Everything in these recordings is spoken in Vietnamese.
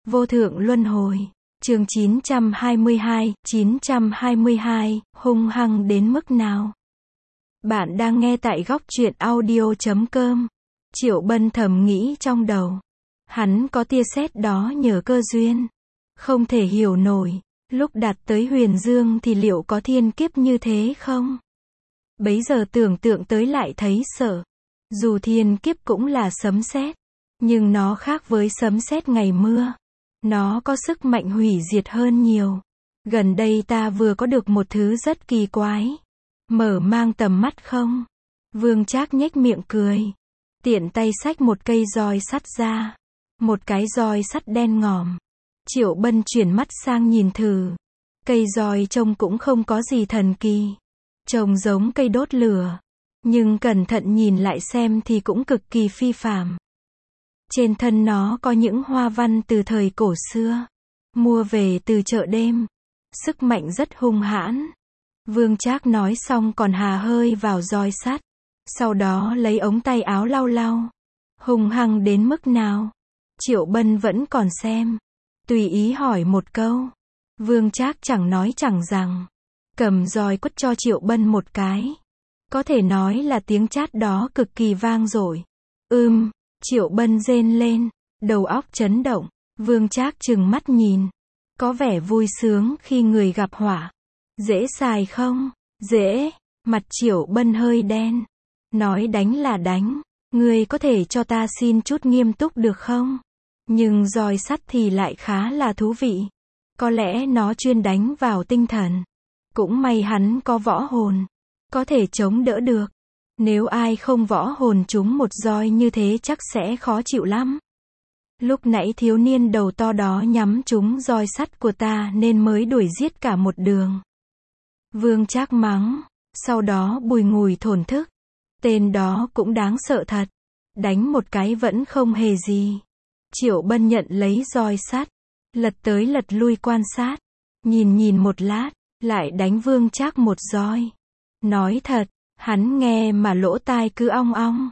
Vô thượng luân hồi. Chương 922, hung hăng đến mức nào? Bạn đang nghe tại góc truyện audio.com. Triệu Bân thầm nghĩ trong đầu. Hắn có tia sét đó nhờ cơ duyên. Không thể hiểu nổi, lúc đạt tới Huyền Dương thì liệu có thiên kiếp như thế không? Bấy giờ tưởng tượng tới lại thấy sợ. Dù thiên kiếp cũng là sấm sét, nhưng nó khác với sấm sét ngày mưa. Nó có sức mạnh hủy diệt hơn nhiều. Gần đây ta vừa có được một thứ rất kỳ quái. Mở mang tầm mắt không? Vương Trác nhếch miệng cười. Tiện tay xách một cây roi sắt ra. Một cái roi sắt đen ngòm. Triệu Bân chuyển mắt sang nhìn thử. Cây roi trông cũng không có gì thần kỳ. Trông giống cây đốt lửa. Nhưng cẩn thận nhìn lại xem thì cũng cực kỳ phi phàm. Trên thân nó có những hoa văn từ thời cổ xưa. Mua về từ chợ đêm. Sức mạnh rất hung hãn. Vương Trác nói xong còn hà hơi vào roi sắt. Sau đó lấy ống tay áo lau lau. Hung hăng đến mức nào? Triệu Bân vẫn còn xem. Tùy ý hỏi một câu. Vương Trác chẳng nói chẳng rằng. Cầm roi quất cho Triệu Bân một cái. Có thể nói là tiếng chát đó cực kỳ vang dội. Triệu Bân rên lên. Đầu óc chấn động. Vương Trác trừng mắt nhìn. Có vẻ vui sướng khi người gặp họa. Dễ xài không? Dễ. Mặt Triệu Bân hơi đen. Nói đánh là đánh. Ngươi có thể cho ta xin chút nghiêm túc được không? Nhưng roi sắt thì lại khá là thú vị. Có lẽ nó chuyên đánh vào tinh thần. Cũng may hắn có võ hồn. Có thể chống đỡ được. Nếu ai không võ hồn trúng một roi như thế chắc sẽ khó chịu lắm. Lúc nãy thiếu niên đầu to đó nhắm trúng roi sắt của ta nên mới đuổi giết cả một đường. Vương Trác mắng. Sau đó bùi ngùi thổn thức. Tên đó cũng đáng sợ thật. Đánh một cái vẫn không hề gì. Triệu Bân nhận lấy roi sắt. Lật tới lật lui quan sát. Nhìn một lát. Lại đánh Vương Trác một roi. Nói thật, hắn nghe mà lỗ tai cứ ong ong.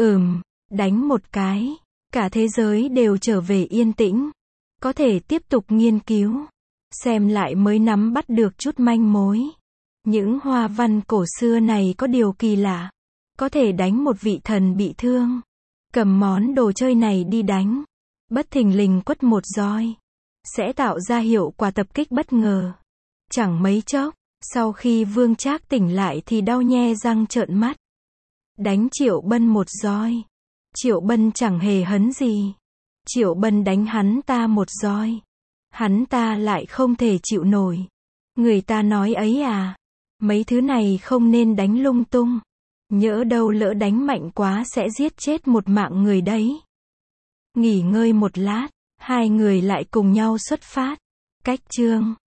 Đánh một cái. Cả thế giới đều trở về yên tĩnh. Có thể tiếp tục nghiên cứu. Xem lại mới nắm bắt được chút manh mối. Những hoa văn cổ xưa này có điều kỳ lạ. Có thể đánh một vị thần bị thương. Cầm món đồ chơi này đi đánh. Bất thình lình quất một roi. Sẽ tạo ra hiệu quả tập kích bất ngờ. Chẳng mấy chốc, sau khi Vương Trác tỉnh lại thì đau nhe răng trợn mắt. Đánh Triệu Bân một roi. Triệu Bân chẳng hề hấn gì. Triệu Bân đánh hắn ta một roi. Hắn ta lại không thể chịu nổi. Người ta nói ấy à. Mấy thứ này không nên đánh lung tung. Nhỡ đâu lỡ đánh mạnh quá sẽ giết chết một mạng người đấy. Nghỉ ngơi một lát. Hai người lại cùng nhau xuất phát. Cách chương